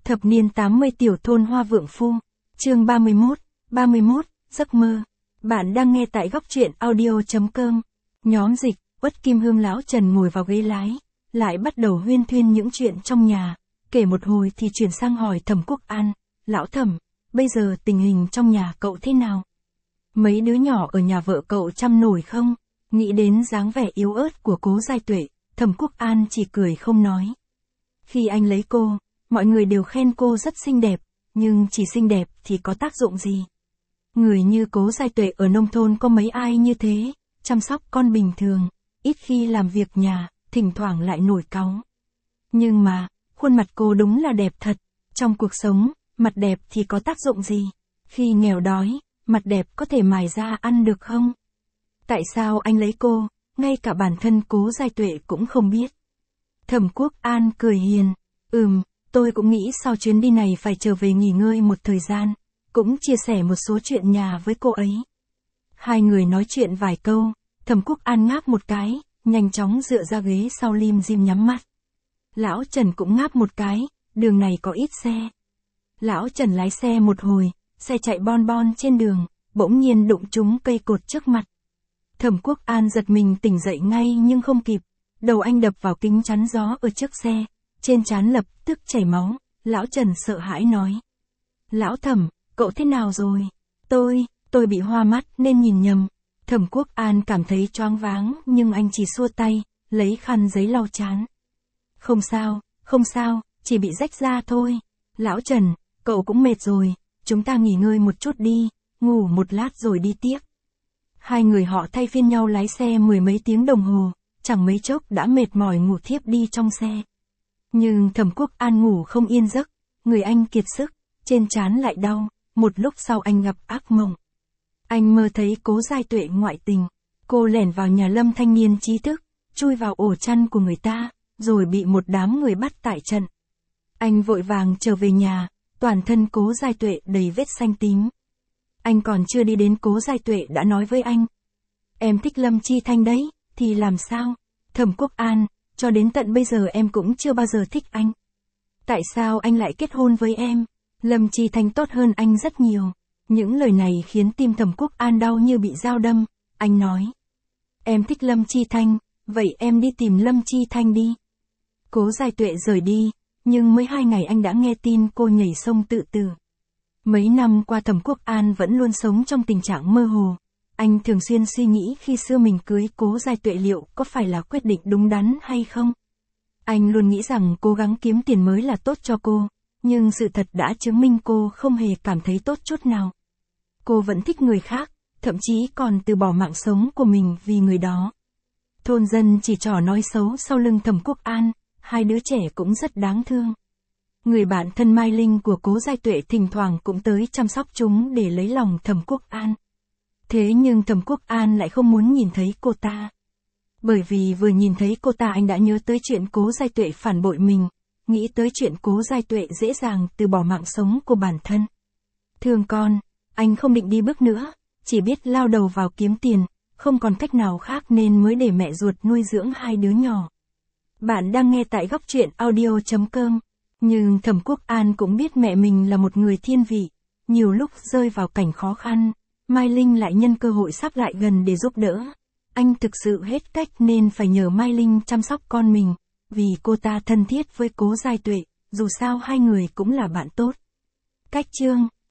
Thập niên 80 tiểu thôn Hoa Vượng Phu. Chương 31, giấc mơ. Bạn đang nghe tại góc truyện audio.com. Nhóm Dịch, Uất Kim Hương lão Trần ngồi vào ghế lái, lại bắt đầu huyên thuyên những chuyện trong nhà, kể một hồi thì chuyển sang hỏi Thẩm Quốc An, lão Thẩm, bây giờ tình hình trong nhà cậu thế nào? Mấy đứa nhỏ ở nhà vợ cậu chăm nổi không? Nghĩ đến dáng vẻ yếu ớt của Cố Giai Tuệ, Thẩm Quốc An chỉ cười không nói. Khi anh lấy cô, mọi người đều khen cô rất xinh đẹp, nhưng chỉ xinh đẹp thì có tác dụng gì? Người như Cố Giai Tuệ ở nông thôn có mấy ai như thế, chăm sóc con bình thường, ít khi làm việc nhà, thỉnh thoảng lại nổi cáu. Nhưng mà, khuôn mặt cô đúng là đẹp thật, trong cuộc sống, mặt đẹp thì có tác dụng gì? Khi nghèo đói, mặt đẹp có thể mài ra ăn được không? Tại sao anh lấy cô, ngay cả bản thân Cố Giai Tuệ cũng không biết? Thẩm Quốc An cười hiền, tôi cũng nghĩ sau chuyến đi này phải trở về nghỉ ngơi một thời gian, cũng chia sẻ một số chuyện nhà với cô ấy. Hai người nói chuyện vài câu, Thẩm Quốc An ngáp một cái, nhanh chóng dựa ra ghế sau lim dim nhắm mắt. Lão Trần cũng ngáp một cái, đường này có ít xe. Lão Trần lái xe một hồi, xe chạy bon bon trên đường, bỗng nhiên đụng trúng cây cột trước mặt. Thẩm Quốc An giật mình tỉnh dậy ngay nhưng không kịp, đầu anh đập vào kính chắn gió ở trước xe, trên trán lập tức chảy máu. Lão Trần sợ hãi nói: Lão Thẩm, cậu thế nào rồi? Tôi bị hoa mắt nên nhìn nhầm. Thẩm Quốc An cảm thấy choáng váng nhưng anh chỉ xua tay, lấy khăn giấy lau trán. Không sao, chỉ bị rách da thôi. Lão Trần, cậu cũng mệt rồi, chúng ta nghỉ ngơi một chút đi, ngủ một lát rồi đi tiếp. Hai người họ thay phiên nhau lái xe mười mấy tiếng đồng hồ, chẳng mấy chốc đã mệt mỏi ngủ thiếp đi trong xe. Nhưng Thẩm Quốc An ngủ không yên giấc, người anh kiệt sức, trên trán lại đau, một lúc sau anh gặp ác mộng. Anh mơ thấy Cố Giai Tuệ ngoại tình, cô lẻn vào nhà Lâm thanh niên trí thức, chui vào ổ chăn của người ta, rồi bị một đám người bắt tại trận. Anh vội vàng trở về nhà, toàn thân Cố Giai Tuệ đầy vết xanh tím. Anh còn chưa đi đến Cố Giai Tuệ đã nói với anh: Em thích Lâm Chi Thanh đấy, thì làm sao? Thẩm Quốc An, cho đến tận bây giờ em cũng chưa bao giờ thích anh. Tại sao anh lại kết hôn với em? Lâm Chi Thanh tốt hơn anh rất nhiều. Những lời này khiến tim Thẩm Quốc An đau như bị dao đâm. Anh nói: Em thích Lâm Chi Thanh, vậy em đi tìm Lâm Chi Thanh đi. Cố Giai Tuệ rời đi, nhưng mới 2 ngày anh đã nghe tin cô nhảy sông tự tử. Mấy năm qua Thẩm Quốc An vẫn luôn sống trong tình trạng mơ hồ. Anh thường xuyên suy nghĩ khi xưa mình cưới Cố Giai Tuệ liệu có phải là quyết định đúng đắn hay không. Anh luôn nghĩ rằng cố gắng kiếm tiền mới là tốt cho cô, nhưng sự thật đã chứng minh cô không hề cảm thấy tốt chút nào. Cô vẫn thích người khác, thậm chí còn từ bỏ mạng sống của mình vì người đó. Thôn dân chỉ trỏ nói xấu sau lưng Thẩm Quốc An, hai đứa trẻ cũng rất đáng thương. Người bạn thân Mai Linh của Cố Giai Tuệ thỉnh thoảng cũng tới chăm sóc chúng để lấy lòng Thẩm Quốc An. Thế nhưng Thẩm Quốc An lại không muốn nhìn thấy cô ta. Bởi vì vừa nhìn thấy cô ta anh đã nhớ tới chuyện Cố Giai Tuệ phản bội mình, nghĩ tới chuyện Cố Giai Tuệ dễ dàng từ bỏ mạng sống của bản thân. Thương con, anh không định đi bước nữa, chỉ biết lao đầu vào kiếm tiền, không còn cách nào khác nên mới để mẹ ruột nuôi dưỡng hai đứa nhỏ. Bạn đang nghe tại góc truyện audio.com. Nhưng Thẩm Quốc An cũng biết mẹ mình là một người thiên vị, nhiều lúc rơi vào cảnh khó khăn, Mai Linh lại nhân cơ hội sắp lại gần để giúp đỡ. Anh thực sự hết cách nên phải nhờ Mai Linh chăm sóc con mình, vì cô ta thân thiết với Cố Giai Tuệ, dù sao hai người cũng là bạn tốt. Cách chương